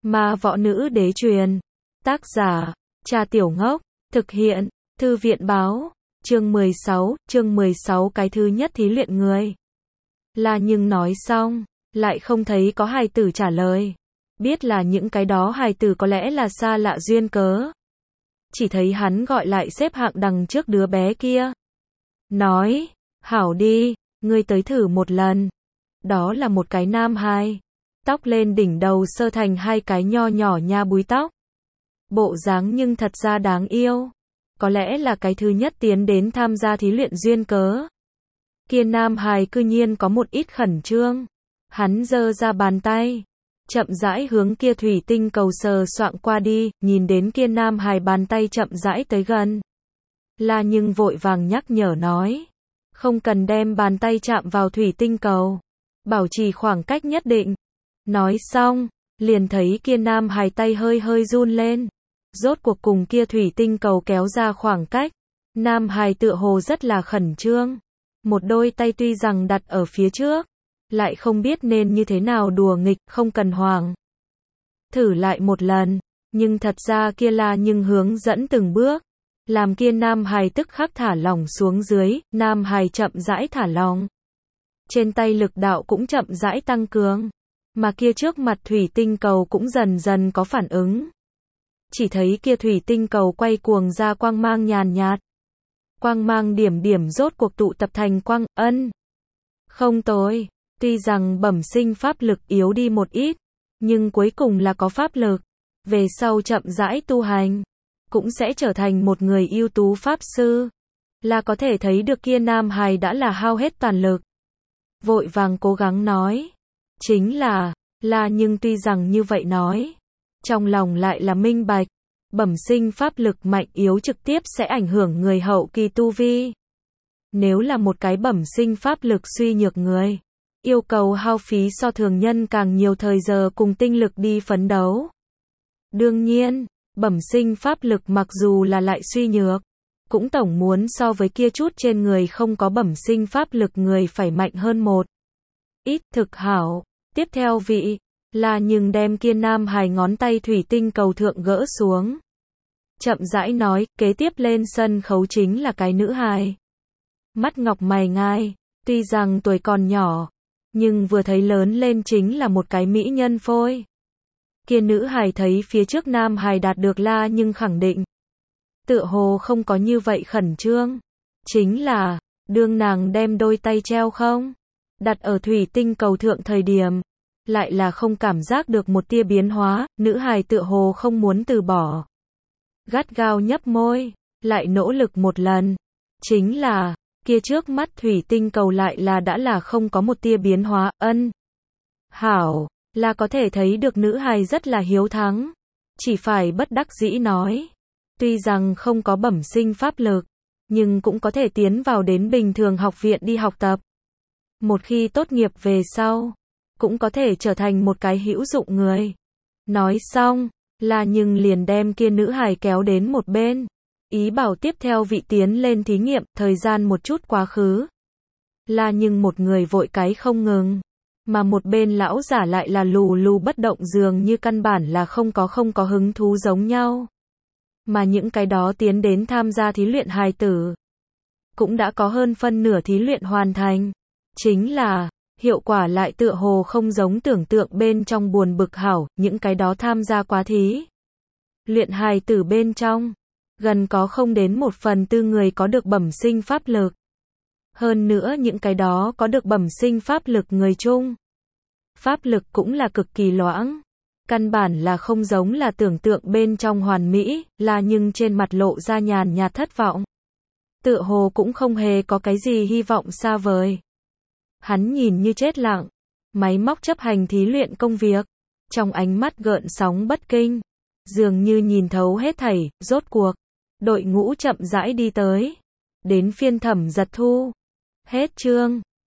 Ma võ nữ đế truyền. Tác giả, Trà Tiểu Ngốc. Thực hiện, Thư viện báo. Chương 16 cái thứ nhất thí luyện người. Là nhưng nói xong, lại không thấy có hài tử trả lời. Biết là những cái đó hài tử có lẽ là xa lạ duyên cớ. Chỉ thấy hắn gọi lại xếp hạng đằng trước đứa bé kia. Nói, hảo đi, ngươi tới thử một lần. Đó là một cái nam hài. Tóc lên đỉnh đầu sơ thành hai cái nho nhỏ nha búi tóc. Bộ dáng nhưng thật ra đáng yêu. Có lẽ là cái thứ nhất tiến đến tham gia thí luyện duyên cớ. Kia nam hài cư nhiên có một ít khẩn trương. Hắn giơ ra bàn tay, chậm rãi hướng kia thủy tinh cầu sờ soạng qua đi, nhìn đến kia nam hài bàn tay chậm rãi tới gần. Là nhưng vội vàng nhắc nhở nói, không cần đem bàn tay chạm vào thủy tinh cầu, bảo trì khoảng cách nhất định. Nói xong, liền thấy kia nam hài tay hơi hơi run lên. Rốt cuộc cùng kia thủy tinh cầu kéo ra khoảng cách. Nam hài tựa hồ rất là khẩn trương. Một đôi tay tuy rằng đặt ở phía trước, lại không biết nên như thế nào đùa nghịch, không cần hoảng. Thử lại một lần, nhưng thật ra kia là nhưng hướng dẫn từng bước. Làm kia nam hài tức khắc thả lỏng xuống dưới, nam hài chậm rãi thả lỏng. Trên tay lực đạo cũng chậm rãi tăng cường. Mà kia trước mặt thủy tinh cầu cũng dần dần có phản ứng. Chỉ thấy kia thủy tinh cầu quay cuồng ra quang mang nhàn nhạt. Quang mang điểm điểm rốt cuộc tụ tập thành quang ân. Không tồi, tuy rằng bẩm sinh pháp lực yếu đi một ít, nhưng cuối cùng là có pháp lực. Về sau chậm rãi tu hành, cũng sẽ trở thành một người ưu tú pháp sư. Là có thể thấy được kia nam hài đã là hao hết toàn lực. Vội vàng cố gắng nói. Chính là nhưng tuy rằng như vậy nói, trong lòng lại là minh bạch, bẩm sinh pháp lực mạnh yếu trực tiếp sẽ ảnh hưởng người hậu kỳ tu vi. Nếu là một cái bẩm sinh pháp lực suy nhược người, yêu cầu hao phí so thường nhân càng nhiều thời giờ cùng tinh lực đi phấn đấu. Đương nhiên, bẩm sinh pháp lực mặc dù là lại suy nhược, cũng tổng muốn so với kia chút trên người không có bẩm sinh pháp lực người phải mạnh hơn một ít. Thực hảo. Tiếp theo vị, là nhưng đem kia nam hài ngón tay thủy tinh cầu thượng gỡ xuống. Chậm rãi nói, kế tiếp lên sân khấu chính là cái nữ hài. Mắt ngọc mày ngai, tuy rằng tuổi còn nhỏ, nhưng vừa thấy lớn lên chính là một cái mỹ nhân phôi. Kia nữ hài thấy phía trước nam hài đạt được la nhưng khẳng định. Tựa hồ không có như vậy khẩn trương. Chính là, đương nàng đem đôi tay treo không? Đặt ở thủy tinh cầu thượng thời điểm, lại là không cảm giác được một tia biến hóa, nữ hài tựa hồ không muốn từ bỏ. Gắt gao nhấp môi, lại nỗ lực một lần. Chính là, kia trước mắt thủy tinh cầu lại là đã là không có một tia biến hóa, ân. Hảo, là có thể thấy được nữ hài rất là hiếu thắng. Chỉ phải bất đắc dĩ nói. Tuy rằng không có bẩm sinh pháp lực, nhưng cũng có thể tiến vào đến bình thường học viện đi học tập. Một khi tốt nghiệp về sau, cũng có thể trở thành một cái hữu dụng người. Nói xong, là nhưng liền đem kia nữ hài kéo đến một bên. Ý bảo tiếp theo vị tiến lên thí nghiệm, thời gian một chút quá khứ. Là nhưng một người vội cái không ngừng. Mà một bên lão giả lại là lù lù bất động dường như căn bản là không có hứng thú giống nhau. Mà những cái đó tiến đến tham gia thí luyện hài tử, cũng đã có hơn phân nửa thí luyện hoàn thành. Chính là, hiệu quả lại tựa hồ không giống tưởng tượng bên trong buồn bực hảo, những cái đó tham gia quá thí luyện hài tử bên trong, gần có không đến 1/4 người có được bẩm sinh pháp lực. Hơn nữa những cái đó có được bẩm sinh pháp lực người chung, pháp lực cũng là cực kỳ loãng. Căn bản là không giống là tưởng tượng bên trong hoàn mỹ, là nhưng trên mặt lộ ra nhàn nhạt thất vọng. Tựa hồ cũng không hề có cái gì hy vọng xa vời. Hắn nhìn như chết lặng, máy móc chấp hành thí luyện công việc, trong ánh mắt gợn sóng bất kinh, dường như nhìn thấu hết thảy. Rốt cuộc, đội ngũ chậm rãi đi tới, đến phiên Thẩm Giật Thu. Hết chương.